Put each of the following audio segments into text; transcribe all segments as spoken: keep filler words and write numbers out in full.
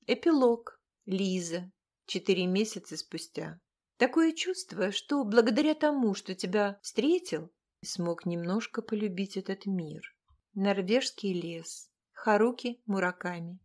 Эпилог. Лиза. Четыре месяца спустя. Такое чувство, что благодаря тому, что тебя встретил, смог немножко полюбить этот мир. Норвежский лес. Харуки Мураками.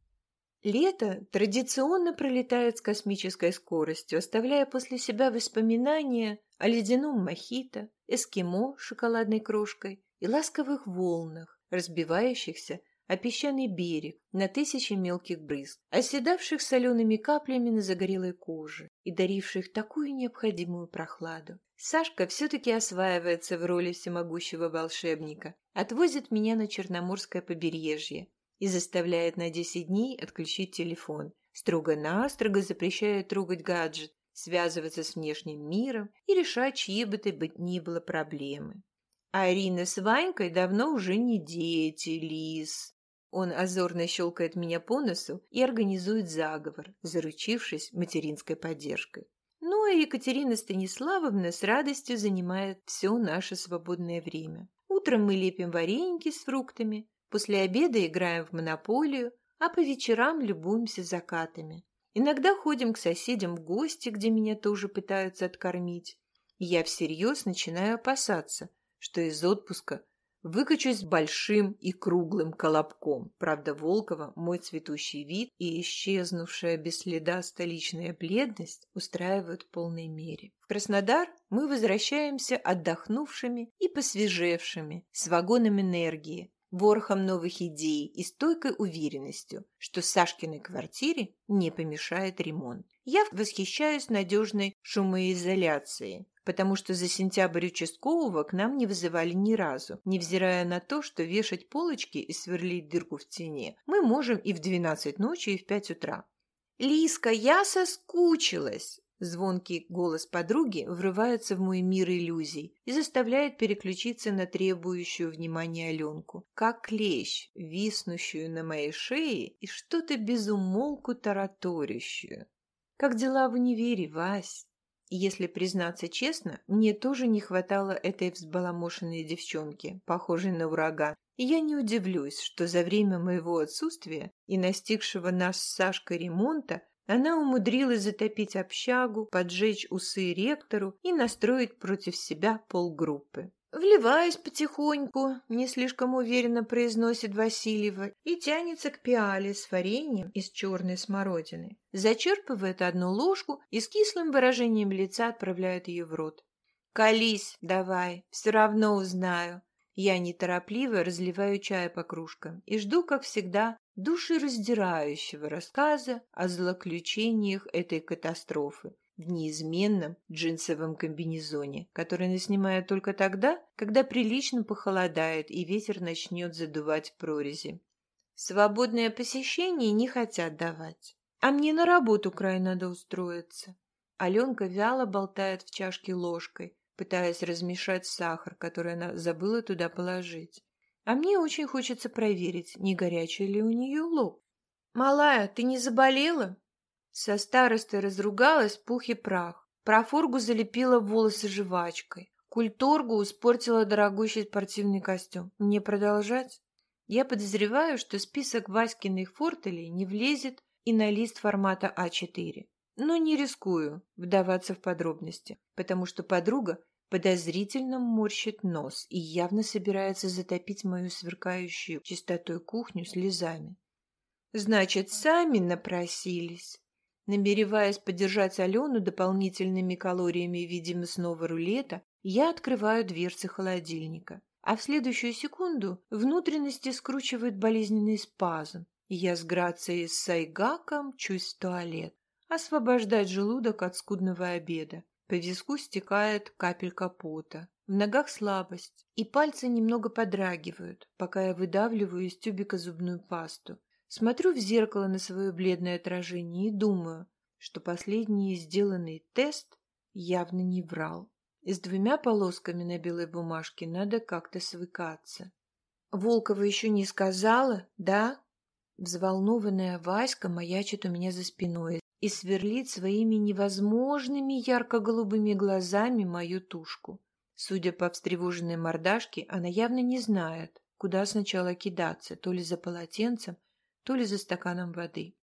Лето традиционно пролетает с космической скоростью, оставляя после себя воспоминания о ледяном мохито, эскимо с шоколадной крошкой и ласковых волнах, разбивающихся о песчаный берег на тысячи мелких брызг, оседавших солеными каплями на загорелой коже и даривших такую необходимую прохладу. Сашка все-таки осваивается в роли всемогущего волшебника, отвозит меня на Черноморское побережье и заставляет на десять дней отключить телефон, строго-настрого запрещая трогать гаджет, связываться с внешним миром и решать чьи бы то ни было проблемы. А Арина с Ванькой давно уже не дети, Лиз. Он озорно щелкает меня по носу и организует заговор, заручившись материнской поддержкой. Ну и Екатерина Станиславовна с радостью занимает все наше свободное время. Утром мы лепим вареники с фруктами, после обеда играем в монополию, а по вечерам любуемся закатами. Иногда ходим к соседям в гости, где меня тоже пытаются откормить. И я всерьез начинаю опасаться, что из отпуска выкачусь большим и круглым колобком. Правда, Волкова мой цветущий вид и исчезнувшая без следа столичная бледность устраивают в полной мере. В Краснодар мы возвращаемся отдохнувшими и посвежевшими, с вагоном энергии, ворохом новых идей и стойкой уверенностью, что Сашкиной квартире не помешает ремонт. Я восхищаюсь надежной шумоизоляцией, потому что за сентябрь участкового к нам не вызывали ни разу, невзирая на то, что вешать полочки и сверлить дырку в стене мы можем и в двенадцать ночи, и в пять утра. «Лизка, я соскучилась!» Звонкий голос подруги врывается в мой мир иллюзий и заставляет переключиться на требующую внимания Аленку, как клещ, виснущую на моей шее и что-то безумолку тараторящую. «Как дела в универе, Вась?» И если признаться честно, мне тоже не хватало этой взбаламошенной девчонки, похожей на ураган. И я не удивлюсь, что за время моего отсутствия и настигшего нас с Сашкой ремонта она умудрилась затопить общагу, поджечь усы ректору и настроить против себя полгруппы. «Вливаясь потихоньку», — не слишком уверенно произносит Васильева и тянется к пиале с вареньем из черной смородины. Зачерпывает одну ложку и с кислым выражением лица отправляет ее в рот. «Колись давай, все равно узнаю». Я неторопливо разливаю чай по кружкам и жду, как всегда, душераздирающего рассказа о злоключениях этой катастрофы в неизменном джинсовом комбинезоне, который она снимает только тогда, когда прилично похолодает и ветер начнет задувать в прорези. Свободное посещение не хотят давать. А мне на работу край надо устроиться. Аленка вяло болтает в чашке ложкой, пытаясь размешать сахар, который она забыла туда положить. А мне очень хочется проверить, не горячий ли у нее лоб. «Малая, ты не заболела?» Со старостой разругалась пух и прах. Профоргу залепила волосы жвачкой. Культоргу испортила дорогущий спортивный костюм. Мне продолжать? Я подозреваю, что список Васькиных фортелей не влезет и на лист формата а четыре. Но не рискую вдаваться в подробности, потому что подруга подозрительно морщит нос и явно собирается затопить мою сверкающую чистотой кухню слезами. «Значит, сами напросились». Намереваясь поддержать Алену дополнительными калориями в виде мясного рулета, я открываю дверцы холодильника, а в следующую секунду внутренности скручивает болезненный спазм, и я с грацией сайгака мчусь в туалет, освобождать желудок от скудного обеда. По виску стекает капелька пота, в ногах слабость, и пальцы немного подрагивают, пока я выдавливаю из тюбика зубную пасту. Смотрю в зеркало на свое бледное отражение и думаю, что последний сделанный тест явно не врал. И с двумя полосками на белой бумажке надо как-то свыкаться. «Волкова еще не сказала, да?» Взволнованная Васька маячит у меня за спиной и сверлит своими невозможными ярко-голубыми глазами мою тушку. Судя по встревоженной мордашке, она явно не знает, куда сначала кидаться, то ли за полотенцем, то ли за стаканом воды.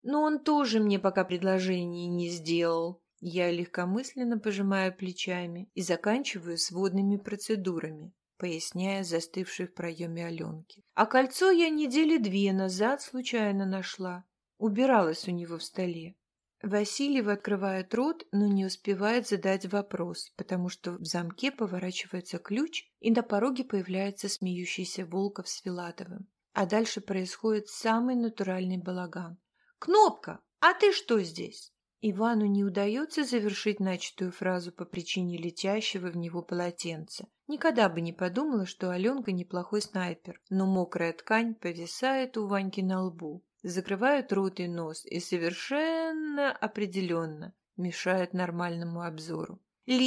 Но он тоже мне пока предложение не сделал. Я легкомысленно пожимаю плечами и заканчиваю с водными процедурами, поясняя застывшей в проеме Аленке. А кольцо я недели две назад случайно нашла. Убиралась у него в столе. Васильева открывает рот, но не успевает задать вопрос, потому что в замке поворачивается ключ, и на пороге появляется смеющийся Волков с Филатовым. А дальше происходит самый натуральный балаган. «Кнопка, а ты что здесь?» Ивану не удается завершить начатую фразу по причине летящего в него полотенца. Никогда бы не подумала, что Аленка неплохой снайпер, но мокрая ткань повисает у Ваньки на лбу, закрывает рот и нос и совершенно определенно мешает нормальному обзору.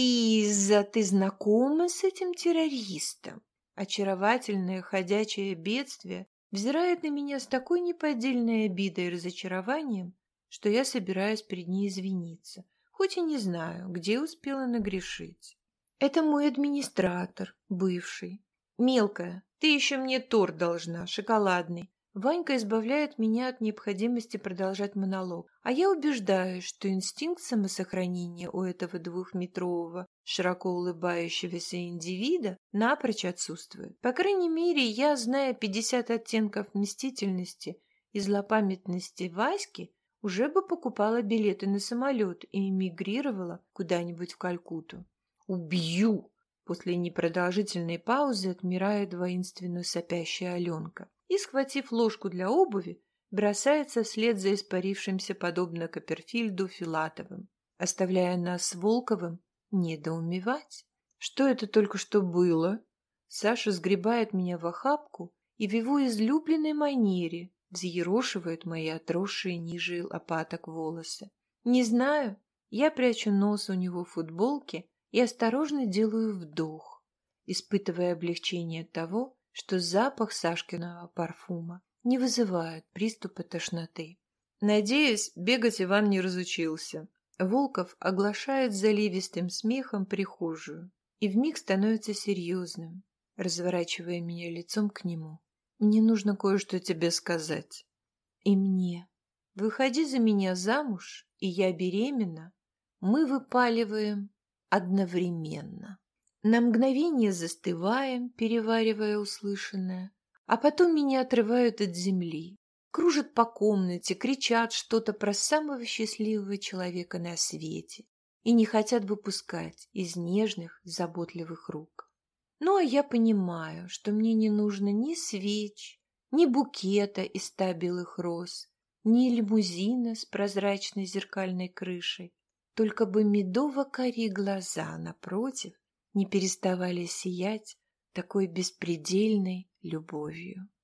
«Лиза, ты знакома с этим террористом?» Очаровательное ходячее бедствие взирает на меня с такой неподдельной обидой и разочарованием, что я собираюсь перед ней извиниться, хоть и не знаю, где успела нагрешить. Это мой администратор, бывший. Мелкая, ты еще мне торт должна, шоколадный. Ванька избавляет меня от необходимости продолжать монолог, а я убеждаюсь, что инстинкт самосохранения у этого двухметрового, широко улыбающегося индивида напрочь отсутствует. По крайней мере, я, зная пятьдесят оттенков мстительности и злопамятности Васьки, уже бы покупала билеты на самолет и эмигрировала куда-нибудь в Калькутту. «Убью!» После непродолжительной паузы отмирает воинственно сопящая Аленка и, схватив ложку для обуви, бросается вслед за испарившимся подобно Копперфильду Филатовым, оставляя нас с Волковым недоумевать. Что это только что было? Саша сгребает меня в охапку и в его излюбленной манере взъерошивает мои отросшие ниже лопаток волосы. Не знаю, я прячу нос у него в футболке и осторожно делаю вдох, испытывая облегчение от того, что запах Сашкиного парфюма не вызывает приступа тошноты. Надеюсь, бегать Иван не разучился. Волков оглашает заливистым смехом прихожую и вмиг становится серьезным, разворачивая меня лицом к нему. Мне нужно кое-что тебе сказать. И мне. Выходи за меня замуж, и я беременна. Мы выпаливаем одновременно. На мгновение застываем, переваривая услышанное, а потом меня отрывают от земли, кружат по комнате, кричат что-то про самого счастливого человека на свете и не хотят выпускать из нежных, заботливых рук. Ну, а я понимаю, что мне не нужно ни свеч, ни букета из ста белых роз, ни лимузина с прозрачной зеркальной крышей, только бы медово-карие глаза напротив не переставали сиять такой беспредельной любовью.